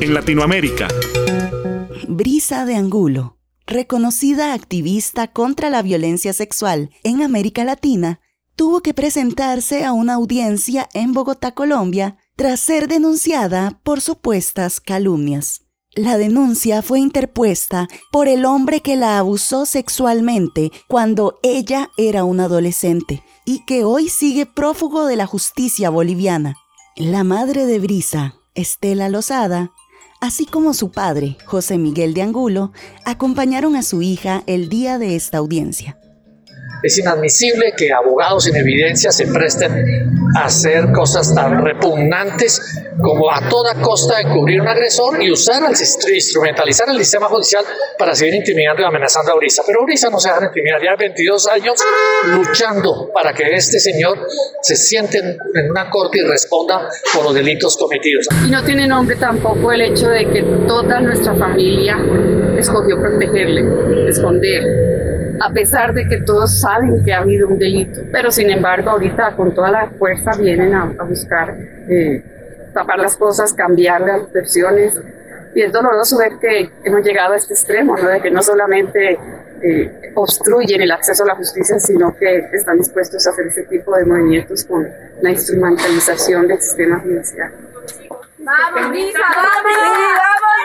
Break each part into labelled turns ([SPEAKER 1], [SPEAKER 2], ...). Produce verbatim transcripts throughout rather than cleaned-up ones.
[SPEAKER 1] en Latinoamérica.
[SPEAKER 2] Brisa de Angulo, reconocida activista contra la violencia sexual en América Latina, tuvo que presentarse a una audiencia en Bogotá, Colombia, tras ser denunciada por supuestas calumnias. La denuncia fue interpuesta por el hombre que la abusó sexualmente cuando ella era una adolescente y que hoy sigue prófugo de la justicia boliviana. La madre de Brisa, Estela Lozada, así como su padre, José Miguel de Angulo, acompañaron a su hija el día de esta audiencia.
[SPEAKER 3] Es inadmisible que abogados sin evidencia se presten a hacer cosas tan repugnantes como a toda costa encubrir un agresor y usar al instrumentalizar el sistema judicial para seguir intimidando y amenazando a Brisa. Pero Brisa no se deja intimidar, ya veintidós años luchando para que este señor se siente en una corte y responda por los delitos cometidos.
[SPEAKER 4] Y no tiene nombre tampoco el hecho de que toda nuestra familia escogió protegerle, esconderle. A pesar de que todos saben que ha habido un delito, pero sin embargo ahorita con toda la fuerza vienen a, a buscar eh, tapar las cosas, cambiar las versiones, y es doloroso ver que hemos llegado a este extremo, ¿no? De que no solamente eh, obstruyen el acceso a la justicia, sino que están dispuestos a hacer ese tipo de movimientos con la instrumentalización del sistema judicial.
[SPEAKER 5] ¡Vamos, Brisa! ¡Vamos! ¡Sí, vamos,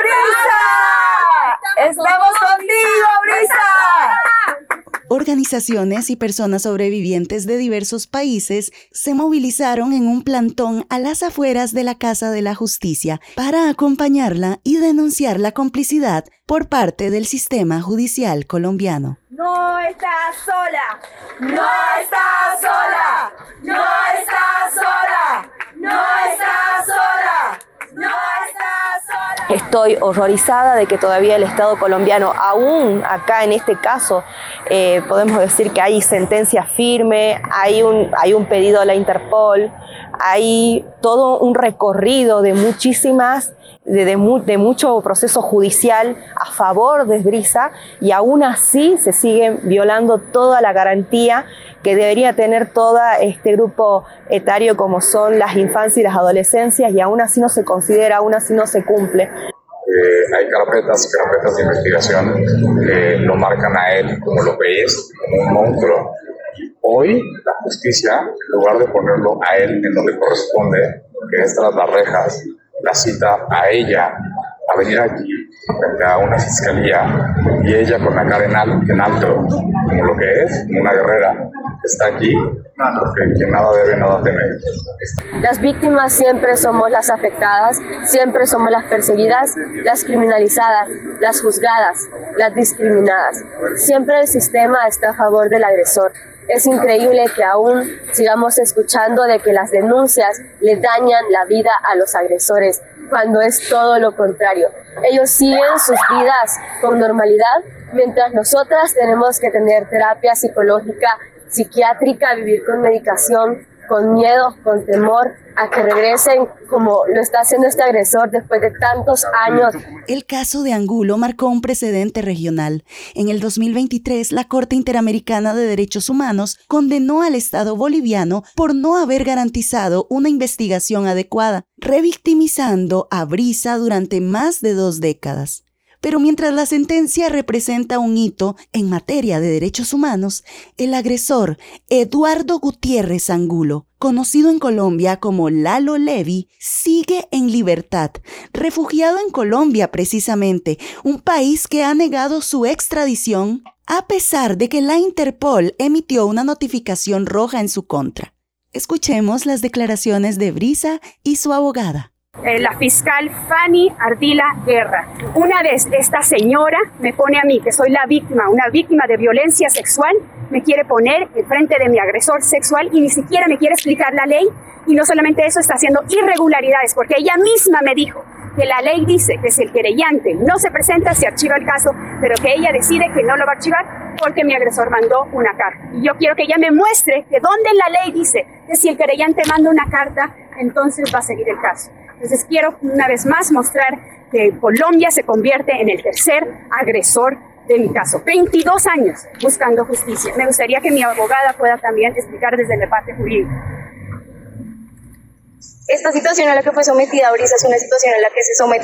[SPEAKER 5] Brisa! ¡Estamos contigo, Brisa!
[SPEAKER 2] Organizaciones y personas sobrevivientes de diversos países se movilizaron en un plantón a las afueras de la Casa de la Justicia para acompañarla y denunciar la complicidad por parte del sistema judicial colombiano.
[SPEAKER 5] ¡No estás sola! ¡No estás sola! ¡No estás sola! ¡No estás sola! ¡No estás sola!
[SPEAKER 6] Estoy horrorizada de que todavía el Estado colombiano, aún acá en este caso, eh, podemos decir que hay sentencia firme, hay un, hay un pedido a la Interpol, hay todo un recorrido de muchísimas, de, de, mu, de mucho proceso judicial a favor de Brisa, y aún así se sigue violando toda la garantía que debería tener todo este grupo etario como son las infancias y las adolescencias, y aún así no se considera, aún así no se cumple.
[SPEAKER 7] Eh, hay carpetas y carpetas de investigación que lo marcan a él como lo veis, como un monstruo. Hoy la justicia, en lugar de ponerlo a él en donde corresponde, que es tras las rejas, la cita a ella a venir aquí frente a una fiscalía, y ella con la cara en alto, en alto como lo que es, como una guerrera, está aquí porque quien nada debe, nada teme.
[SPEAKER 6] Las víctimas siempre somos las afectadas, siempre somos las perseguidas, las criminalizadas, las juzgadas, las discriminadas. Siempre el sistema está a favor del agresor. Es increíble que aún sigamos escuchando de que las denuncias le dañan la vida a los agresores, cuando es todo lo contrario. Ellos siguen sus vidas con normalidad, mientras nosotras tenemos que tener terapia psicológica, psiquiátrica, vivir con medicación, con miedo, con temor a que regresen como lo está haciendo este agresor después de tantos años.
[SPEAKER 2] El caso de Angulo marcó un precedente regional. En el dos mil veintitrés, la Corte Interamericana de Derechos Humanos condenó al Estado boliviano por no haber garantizado una investigación adecuada, revictimizando a Brisa durante más de dos décadas. Pero mientras la sentencia representa un hito en materia de derechos humanos, el agresor, Eduardo Gutiérrez Angulo, conocido en Colombia como Lalo Levy, sigue en libertad, refugiado en Colombia precisamente, un país que ha negado su extradición a pesar de que la Interpol emitió una notificación roja en su contra. Escuchemos las declaraciones de Brisa y su abogada.
[SPEAKER 8] Eh, la fiscal Fanny Ardila Guerra. Una vez esta señora me pone a mí, que soy la víctima, una víctima de violencia sexual, me quiere poner enfrente de mi agresor sexual y ni siquiera me quiere explicar la ley, y no solamente eso, está haciendo irregularidades, porque ella misma me dijo que la ley dice que si el querellante no se presenta, se archiva el caso, pero que ella decide que no lo va a archivar porque mi agresor mandó una carta. Y yo quiero que ella me muestre que donde en la ley dice que si el querellante manda una carta, entonces va a seguir el caso. Entonces quiero una vez más mostrar que Colombia se convierte en el tercer agresor de mi caso. veintidós años buscando justicia. Me gustaría que mi abogada pueda también explicar desde la parte jurídica.
[SPEAKER 9] Esta situación a la que fue sometida Brisa es una situación a la que se someten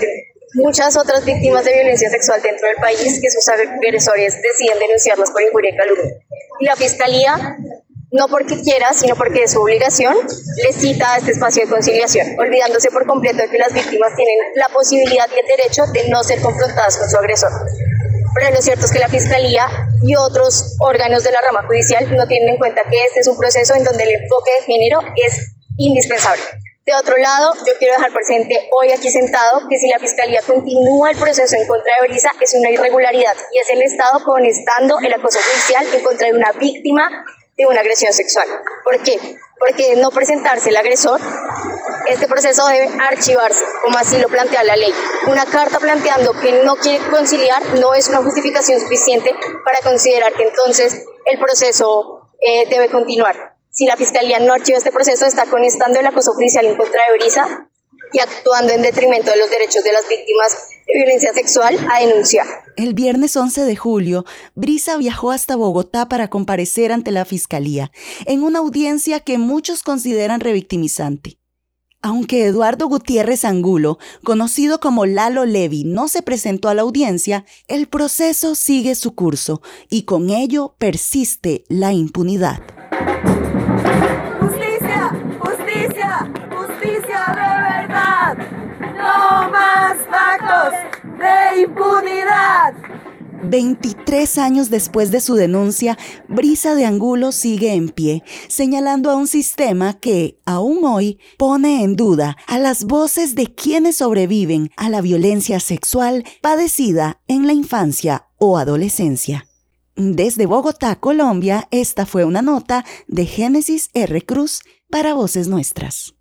[SPEAKER 1] muchas otras víctimas de violencia sexual dentro del país que sus agresores deciden denunciarlas por injuria y calumnia. Y la Fiscalía, no porque quiera, sino porque es su obligación, les cita a este espacio de conciliación, olvidándose por completo de que las víctimas tienen la posibilidad y el derecho de no ser confrontadas con su agresor. Pero lo cierto es que la Fiscalía y otros órganos de la rama judicial no tienen en cuenta que este es un proceso en donde el enfoque de género es indispensable. De otro lado, yo quiero dejar presente hoy aquí sentado que si la Fiscalía continúa el proceso en contra de Brisa es una irregularidad y es el Estado conestando el acoso judicial en contra de una víctima de una agresión sexual. ¿Por qué? Porque no presentarse el agresor, este proceso debe archivarse, como así lo plantea la ley. Una carta planteando que no quiere conciliar no es una justificación suficiente para considerar que entonces el proceso eh, debe continuar. Si la Fiscalía no archiva este proceso, está conestando el acoso judicial en contra de Brisa y actuando en detrimento de los derechos de las víctimas de violencia sexual a denunciar.
[SPEAKER 2] El viernes once de julio, Brisa viajó hasta Bogotá para comparecer ante la Fiscalía, en una audiencia que muchos consideran revictimizante. Aunque Eduardo Gutiérrez Angulo, conocido como Lalo Levi, no se presentó a la audiencia, el proceso sigue su curso y con ello persiste la impunidad.
[SPEAKER 5] Justicia, justicia, justicia de verdad. No más actos de impunidad.
[SPEAKER 2] veintitrés años después de su denuncia, Brisa de Angulo sigue en pie, señalando a un sistema que, aún hoy, pone en duda a las voces de quienes sobreviven a la violencia sexual padecida en la infancia o adolescencia. Desde Bogotá, Colombia, esta fue una nota de Génesis R. Cruz para Voces Nuestras.